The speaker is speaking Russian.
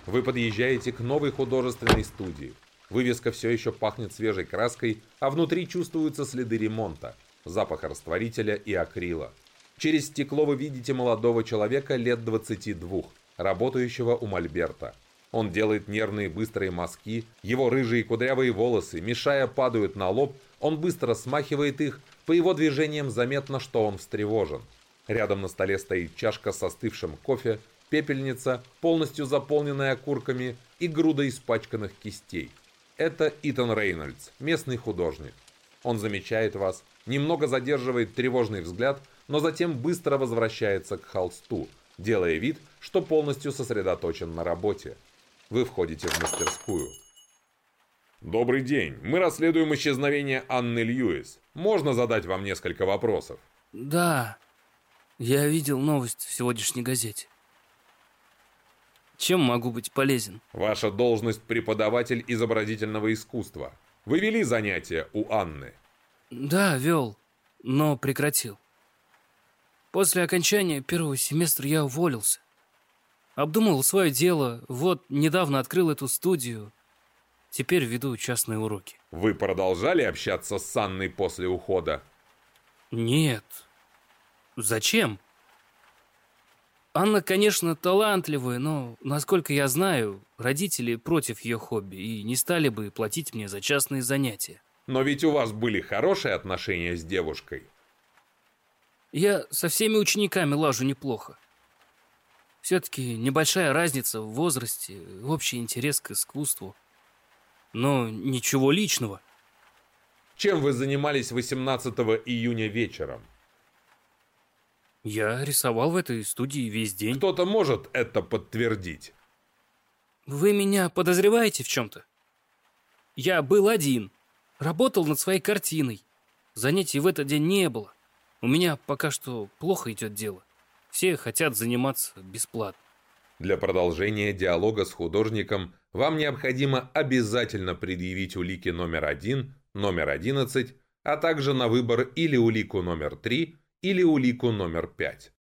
Вы подъезжаете к новой художественной студии. Вывеска все еще пахнет свежей краской, а внутри чувствуются следы ремонта, запах растворителя и акрила. Через стекло вы видите молодого человека лет 22, работающего у мольберта. Он делает нервные быстрые мазки, его рыжие кудрявые волосы, мешая, падают на лоб, он быстро смахивает их, по его движениям заметно, что он встревожен. Рядом на столе стоит чашка с остывшим кофе, пепельница, полностью заполненная окурками, и груда испачканных кистей. Это Итан Рейнольдс, местный художник. Он замечает вас, немного задерживает тревожный взгляд, но затем быстро возвращается к холсту, делая вид, что полностью сосредоточен на работе. Вы входите в мастерскую. «Добрый день. Мы расследуем исчезновение Анны Льюис. Можно задать вам несколько вопросов?» Да, я видел новость в сегодняшней газете. Чем могу быть полезен? Ваша должность преподаватель изобразительного искусства. Вы вели занятия у Анны? Да, вел, но прекратил. После окончания первого семестра я уволился. Обдумал свое дело, вот недавно открыл эту студию. Теперь веду частные уроки. Вы продолжали общаться с Анной после ухода? Нет. Зачем? Анна, конечно, талантливая, но, насколько я знаю, родители против ее хобби и не стали бы платить мне за частные занятия. Но ведь у вас были хорошие отношения с девушкой. Я со всеми учениками лажу неплохо. Все-таки небольшая разница в возрасте, общий интерес к искусству. Но ничего личного. Чем вы занимались 18 июня вечером? Я рисовал в этой студии весь день. Кто-то может это подтвердить? Вы меня подозреваете в чем-то? Я был один. Работал над своей картиной. Занятий в этот день не было. У меня пока что плохо идет дело. Все хотят заниматься бесплатно. Для продолжения диалога с художником вам необходимо обязательно предъявить улики номер 1, номер 11, а также на выбор или улику номер 3, или улику номер 5.